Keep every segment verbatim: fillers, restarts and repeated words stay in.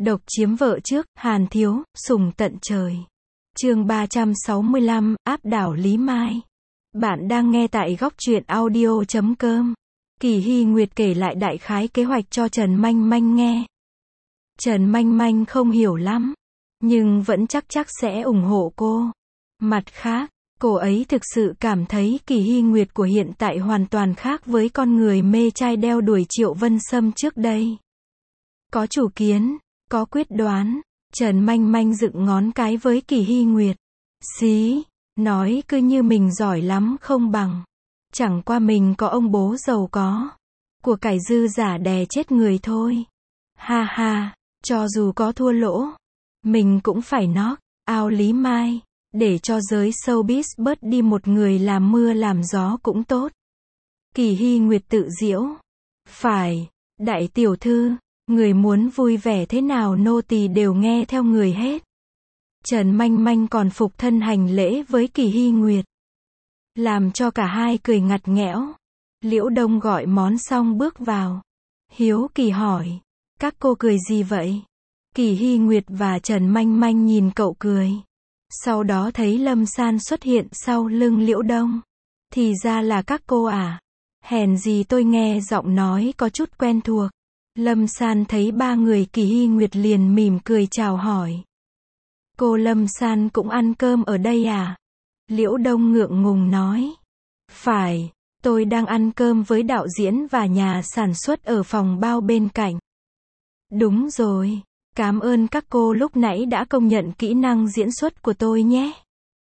Độc chiếm vợ trước, Hàn Thiếu, sủng tận trời. Chương ba trăm sáu mươi lăm, áp đảo Lý Mai. Bạn đang nghe tại góc truyện audio chấm com. Kỳ Hy Nguyệt kể lại đại khái kế hoạch cho Trần Manh Manh nghe. Trần Manh Manh không hiểu lắm, nhưng vẫn chắc chắc sẽ ủng hộ cô. Mặt khác, cô ấy thực sự cảm thấy Kỳ Hy Nguyệt của hiện tại hoàn toàn khác với con người mê trai đeo đuổi Triệu Vân Sâm trước đây. Có chủ kiến, có quyết đoán. Trần Manh Manh dựng ngón cái với Kỳ Hy Nguyệt. Xí, nói cứ như mình giỏi lắm không bằng. Chẳng qua mình có ông bố giàu có. Của cải dư giả đè chết người thôi. Ha ha, cho dù có thua lỗ, mình cũng phải knock out Lý Mai, để cho giới showbiz bớt đi một người làm mưa làm gió cũng tốt. Kỳ Hy Nguyệt tự giễu. Phải, đại tiểu thư, người muốn vui vẻ thế nào nô tỳ đều nghe theo người hết. Trần Manh Manh còn phục thân hành lễ với Kỳ Hy Nguyệt, làm cho cả hai cười ngặt nghẽo. Liễu Đông gọi món xong bước vào, hiếu kỳ hỏi, các cô cười gì vậy? Kỳ Hy Nguyệt và Trần Manh Manh nhìn cậu cười. Sau đó thấy Lâm San xuất hiện sau lưng Liễu Đông. Thì ra là các cô à? Hèn gì tôi nghe giọng nói có chút quen thuộc. Lâm San thấy ba người Kỳ Hy Nguyệt liền mỉm cười chào hỏi. Cô Lâm San cũng ăn cơm ở đây à? Liễu Đông ngượng ngùng nói. Phải, tôi đang ăn cơm với đạo diễn và nhà sản xuất ở phòng bao bên cạnh. Đúng rồi, cảm ơn các cô lúc nãy đã công nhận kỹ năng diễn xuất của tôi nhé.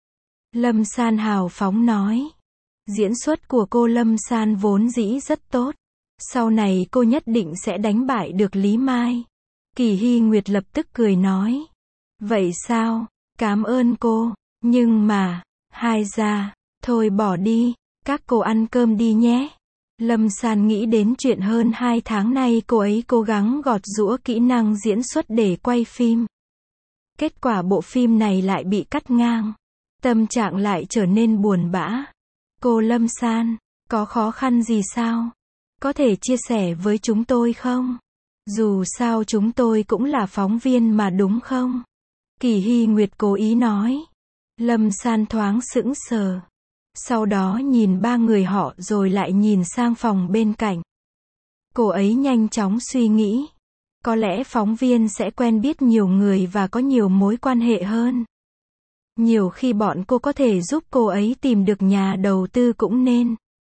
Lâm San hào phóng nói. Diễn xuất của cô Lâm San vốn dĩ rất tốt. Sau này cô nhất định sẽ đánh bại được Lý Mai. Kỳ Hy Nguyệt lập tức cười nói. Vậy sao? Cảm ơn cô. Nhưng mà, hai ra, thôi bỏ đi, các cô ăn cơm đi nhé. Lâm San nghĩ đến chuyện hơn hai tháng nay cô ấy cố gắng gọt giũa kỹ năng diễn xuất để quay phim. Kết quả bộ phim này lại bị cắt ngang. Tâm trạng lại trở nên buồn bã. Cô Lâm San, có khó khăn gì sao? Có thể chia sẻ với chúng tôi không? Dù sao chúng tôi cũng là phóng viên mà đúng không? Kỳ Hy Nguyệt cố ý nói. Lâm San thoáng sững sờ. Sau đó nhìn ba người họ rồi lại nhìn sang phòng bên cạnh. Cô ấy nhanh chóng suy nghĩ. Có lẽ phóng viên sẽ quen biết nhiều người và có nhiều mối quan hệ hơn. Nhiều khi bọn cô có thể giúp cô ấy tìm được nhà đầu tư cũng nên.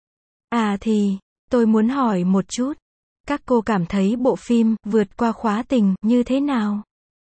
À thì, tôi muốn hỏi một chút. Các cô cảm thấy bộ phim Vượt qua khóa tình như thế nào?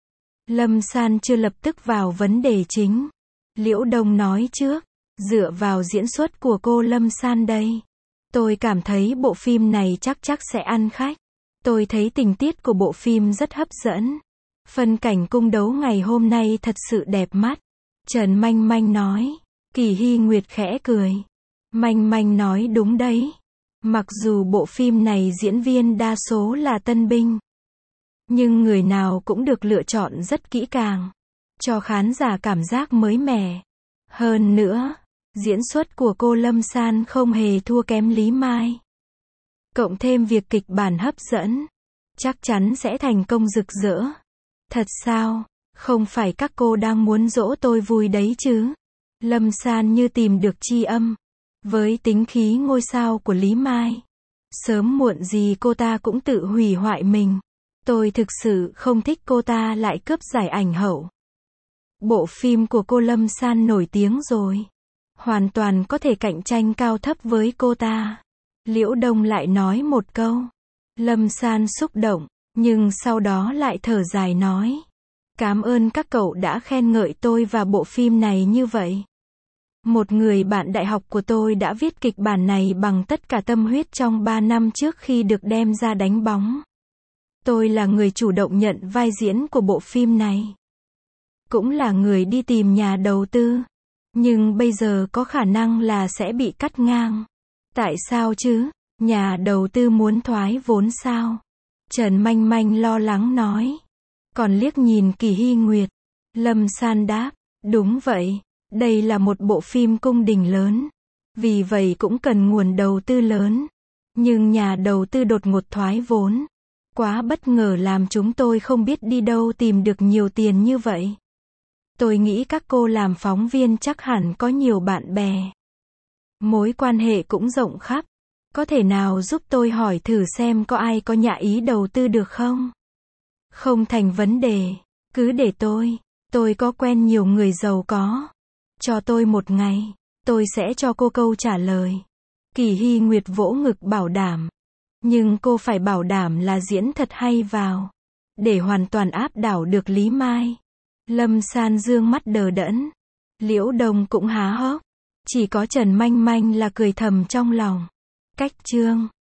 Lâm San chưa lập tức vào vấn đề chính. Liễu Đông nói trước. Dựa vào diễn xuất của cô Lâm San đây, tôi cảm thấy bộ phim này chắc chắc sẽ ăn khách. Tôi thấy tình tiết của bộ phim rất hấp dẫn. Phân cảnh cung đấu ngày hôm nay thật sự đẹp mắt. Trần Manh Manh nói. Kỳ Hy Nguyệt khẽ cười. Manh Manh nói đúng đấy. Mặc dù bộ phim này diễn viên đa số là tân binh, nhưng người nào cũng được lựa chọn rất kỹ càng, cho khán giả cảm giác mới mẻ. Hơn nữa, diễn xuất của cô Lâm San không hề thua kém Lý Mai. Cộng thêm việc kịch bản hấp dẫn, chắc chắn sẽ thành công rực rỡ. Thật sao? Không phải các cô đang muốn dỗ tôi vui đấy chứ? Lâm San như tìm được tri âm. Với tính khí ngôi sao của Lý Mai, sớm muộn gì cô ta cũng tự hủy hoại mình. Tôi thực sự không thích cô ta lại cướp giải ảnh hậu. Bộ phim của cô Lâm San nổi tiếng rồi, hoàn toàn có thể cạnh tranh cao thấp với cô ta. Liễu Đông lại nói một câu. Lâm San xúc động, nhưng sau đó lại thở dài nói. Cảm ơn các cậu đã khen ngợi tôi và bộ phim này như vậy. Một người bạn đại học của tôi đã viết kịch bản này bằng tất cả tâm huyết trong ba năm trước khi được đem ra đánh bóng. Tôi là người chủ động nhận vai diễn của bộ phim này. Cũng là người đi tìm nhà đầu tư. Nhưng bây giờ có khả năng là sẽ bị cắt ngang. Tại sao chứ? Nhà đầu tư muốn thoái vốn sao? Trần Manh Manh lo lắng nói. Còn liếc nhìn Kỳ Hy Nguyệt. Lâm San đáp. Đúng vậy. Đây là một bộ phim cung đình lớn. Vì vậy cũng cần nguồn đầu tư lớn. Nhưng nhà đầu tư đột ngột thoái vốn. Quá bất ngờ làm chúng tôi không biết đi đâu tìm được nhiều tiền như vậy. Tôi nghĩ các cô làm phóng viên chắc hẳn có nhiều bạn bè. Mối quan hệ cũng rộng khắp. Có thể nào giúp tôi hỏi thử xem có ai có nhạ ý đầu tư được không? Không thành vấn đề. Cứ để tôi. Tôi có quen nhiều người giàu có. Cho tôi một ngày. Tôi sẽ cho cô câu trả lời. Kỳ Hy Nguyệt vỗ ngực bảo đảm. Nhưng cô phải bảo đảm là diễn thật hay vào. Để hoàn toàn áp đảo được Lý Mai. Lâm San dương mắt đờ đẫn. Liễu Đông cũng há hốc. Chỉ có Trần Manh Manh là cười thầm trong lòng. Cách chương